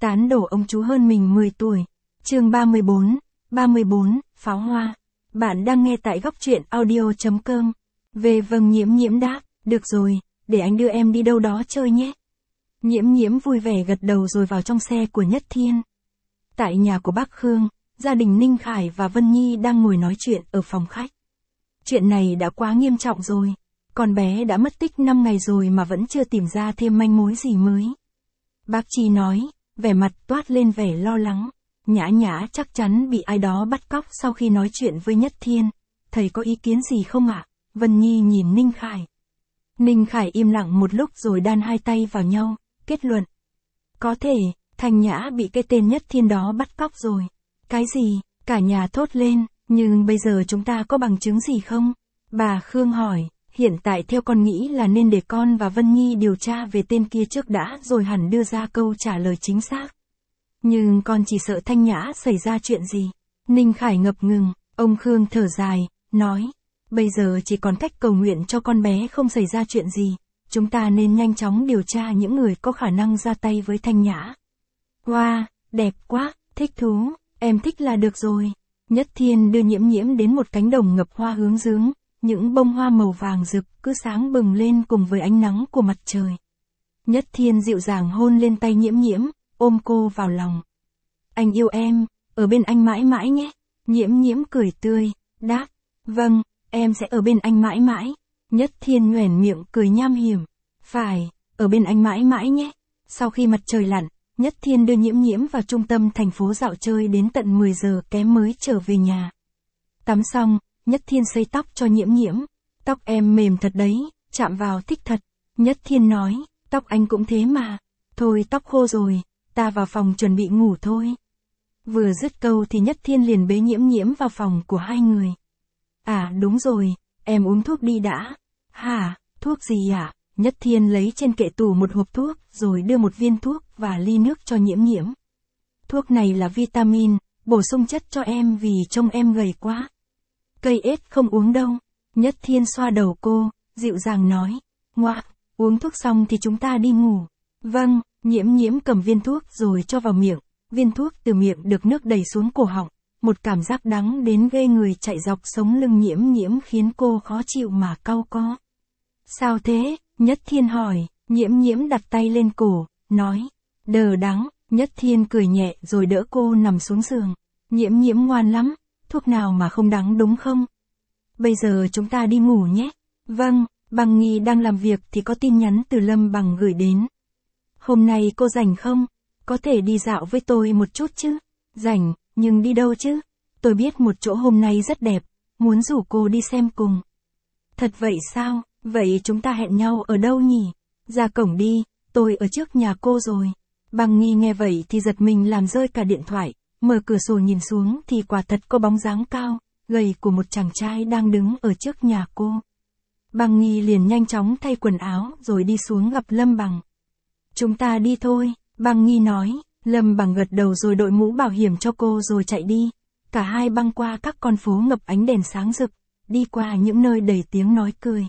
Tán đổ ông chú hơn mình 10 tuổi. Chương 34, pháo hoa. Bạn đang nghe tại góc truyện audio.com. Vâng, Nhiễm Nhiễm đáp, được rồi, để anh đưa em đi đâu đó chơi nhé. Nhiễm Nhiễm vui vẻ gật đầu rồi vào trong xe của Nhất Thiên. Tại nhà của bác Khương, gia đình Ninh Khải và Vân Nhi đang ngồi nói chuyện ở phòng khách. Chuyện này đã quá nghiêm trọng rồi. Con bé đã mất tích 5 ngày rồi mà vẫn chưa tìm ra thêm manh mối gì mới. Bác Chi nói, vẻ mặt toát lên vẻ lo lắng. Nhã Nhã chắc chắn bị ai đó bắt cóc sau khi nói chuyện với Nhất Thiên. Thầy có ý kiến gì không ạ? Vân Nhi nhìn Ninh Khải. Ninh Khải im lặng một lúc rồi đan hai tay vào nhau, kết luận. Có thể, Thanh Nhã bị cái tên Nhất Thiên đó bắt cóc rồi. Cái gì? Cả nhà thốt lên, nhưng bây giờ chúng ta có bằng chứng gì không? Bà Khương hỏi, hiện tại theo con nghĩ là nên để con và Vân Nhi điều tra về tên kia trước đã rồi hẳn đưa ra câu trả lời chính xác. Nhưng con chỉ sợ Thanh Nhã xảy ra chuyện gì. Ninh Khải ngập ngừng, ông Khương thở dài, nói. Bây giờ chỉ còn cách cầu nguyện cho con bé không xảy ra chuyện gì. Chúng ta nên nhanh chóng điều tra những người có khả năng ra tay với Thanh Nhã. Wow, đẹp quá, thích thú, em thích là được rồi. Nhất Thiên đưa Nhiễm Nhiễm đến một cánh đồng ngập hoa hướng dương. Những bông hoa màu vàng rực cứ sáng bừng lên cùng với ánh nắng của mặt trời. Nhất Thiên dịu dàng hôn lên tay Nhiễm Nhiễm, ôm cô vào lòng. Anh yêu em, ở bên anh mãi mãi nhé. Nhiễm Nhiễm cười tươi, đáp, vâng, em sẽ ở bên anh mãi mãi. Nhất Thiên nhoẻn miệng cười nham hiểm, phải, ở bên anh mãi mãi nhé. Sau khi mặt trời lặn, Nhất Thiên đưa Nhiễm Nhiễm vào trung tâm thành phố dạo chơi đến tận 10 giờ kém mới trở về nhà. Tắm xong, Nhất Thiên sấy tóc cho Nhiễm Nhiễm. Tóc em mềm thật đấy, chạm vào thích thật. Nhất Thiên nói, tóc anh cũng thế mà. Thôi tóc khô rồi, ta vào phòng chuẩn bị ngủ thôi. Vừa dứt câu thì Nhất Thiên liền bế Nhiễm Nhiễm vào phòng của hai người. À đúng rồi, em uống thuốc đi đã. Hả, thuốc gì ạ? Nhất Thiên lấy trên kệ tủ một hộp thuốc rồi đưa một viên thuốc và ly nước cho Nhiễm Nhiễm. Thuốc này là vitamin, bổ sung chất cho em vì trông em gầy quá. Cây ết không uống đâu. Nhất Thiên xoa đầu cô, dịu dàng nói. Ngoạ, uống thuốc xong thì chúng ta đi ngủ. Vâng, Nhiễm Nhiễm cầm viên thuốc rồi cho vào miệng. Viên thuốc từ miệng được nước đầy xuống cổ họng. Một cảm giác đắng đến ghê người chạy dọc sống lưng Nhiễm Nhiễm khiến cô khó chịu mà cau có. Sao thế? Nhất Thiên hỏi. Nhiễm Nhiễm đặt tay lên cổ, nói. Đờ đắng. Nhất Thiên cười nhẹ rồi đỡ cô nằm xuống giường. Nhiễm Nhiễm ngoan lắm. Thuốc nào mà không đắng đúng không? Bây giờ chúng ta đi ngủ nhé. Vâng, Bằng Nghi đang làm việc thì có tin nhắn từ Lâm Bằng gửi đến. Hôm nay cô rảnh không? Có thể đi dạo với tôi một chút chứ? Rảnh, nhưng đi đâu chứ? Tôi biết một chỗ hôm nay rất đẹp, muốn rủ cô đi xem cùng. Thật vậy sao? Vậy chúng ta hẹn nhau ở đâu nhỉ? Ra cổng đi, tôi ở trước nhà cô rồi. Bằng Nghi nghe vậy thì giật mình làm rơi cả điện thoại. Mở cửa sổ nhìn xuống thì quả thật có bóng dáng cao, gầy của một chàng trai đang đứng ở trước nhà cô. Bằng Nghi liền nhanh chóng thay quần áo rồi đi xuống gặp Lâm Bằng. Chúng ta đi thôi, Bằng Nghi nói. Lâm Bằng gật đầu rồi đội mũ bảo hiểm cho cô rồi chạy đi. Cả hai băng qua các con phố ngập ánh đèn sáng rực, đi qua những nơi đầy tiếng nói cười.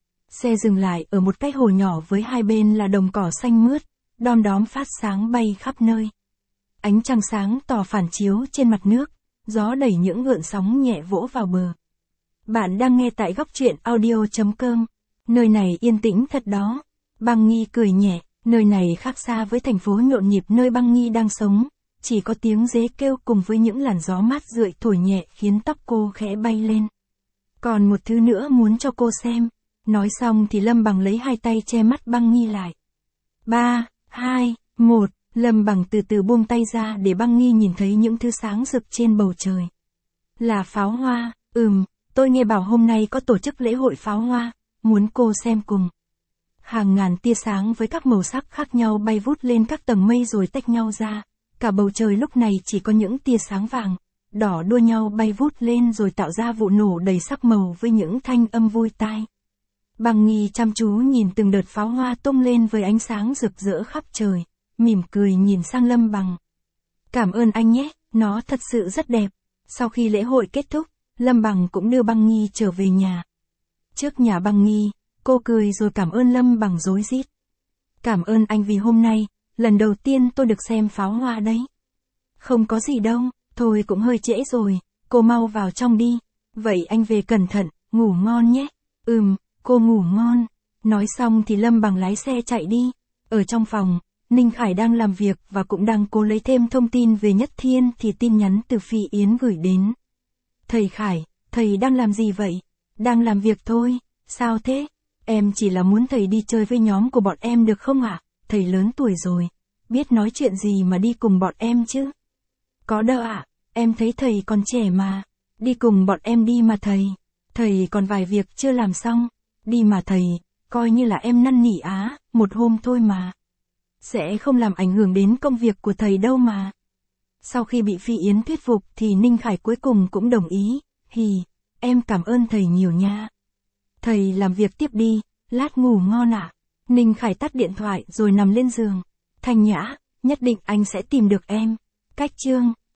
Xe dừng lại ở một cái hồ nhỏ với hai bên là đồng cỏ xanh mướt, đom đóm phát sáng bay khắp nơi. Ánh trăng sáng tỏ phản chiếu trên mặt nước, gió đẩy những gợn sóng nhẹ vỗ vào bờ. Bạn đang nghe tại góc truyện audio.com. Nơi này yên tĩnh thật đó. Bằng Nghi cười nhẹ, nơi này khác xa với thành phố nhộn nhịp nơi Bằng Nghi đang sống. Chỉ có tiếng dế kêu cùng với những làn gió mát rượi thổi nhẹ khiến tóc cô khẽ bay lên. Còn một thứ nữa muốn cho cô xem. Nói xong thì Lâm Bằng lấy hai tay che mắt Bằng Nghi lại. 3, 2, 1. Lâm Bằng từ từ buông tay ra để Bằng Nghi nhìn thấy những thứ sáng rực trên bầu trời. Là pháo hoa, tôi nghe bảo hôm nay có tổ chức lễ hội pháo hoa, muốn cô xem cùng. Hàng ngàn tia sáng với các màu sắc khác nhau bay vút lên các tầng mây rồi tách nhau ra. Cả bầu trời lúc này chỉ có những tia sáng vàng, đỏ đua nhau bay vút lên rồi tạo ra vụ nổ đầy sắc màu với những thanh âm vui tai. Bằng Nghi chăm chú nhìn từng đợt pháo hoa tung lên với ánh sáng rực rỡ khắp trời, mỉm cười nhìn sang Lâm Bằng. Cảm ơn anh nhé, nó thật sự rất đẹp. Sau khi lễ hội kết thúc, Lâm Bằng cũng đưa Bằng Nghi trở về nhà. Trước nhà Bằng Nghi, cô cười rồi cảm ơn Lâm Bằng rối rít. Cảm ơn anh vì hôm nay, lần đầu tiên tôi được xem pháo hoa đấy. Không có gì đâu, thôi cũng hơi trễ rồi, cô mau vào trong đi. Vậy anh về cẩn thận, ngủ ngon nhé. Cô ngủ ngon. Nói xong thì Lâm Bằng lái xe chạy đi. Ở trong phòng, Ninh Khải đang làm việc và cũng đang cố lấy thêm thông tin về Nhất Thiên thì tin nhắn từ Phi Yến gửi đến. Thầy Khải, thầy đang làm gì vậy? Đang làm việc thôi, sao thế? Em chỉ là muốn thầy đi chơi với nhóm của bọn em được không ạ? Thầy lớn tuổi rồi, biết nói chuyện gì mà đi cùng bọn em chứ? Có đâu ạ, em thấy thầy còn trẻ mà. Đi cùng bọn em đi mà thầy. Thầy còn vài việc chưa làm xong. Đi mà thầy, coi như là em năn nỉ một hôm thôi mà. Sẽ không làm ảnh hưởng đến công việc của thầy đâu mà. Sau khi bị Phi Yến thuyết phục thì Ninh Khải cuối cùng cũng đồng ý. Em cảm ơn thầy nhiều nha. Thầy làm việc tiếp đi, lát ngủ ngon ạ. Ninh Khải tắt điện thoại rồi nằm lên giường. Thanh Nhã, nhất định anh sẽ tìm được em. Cách chương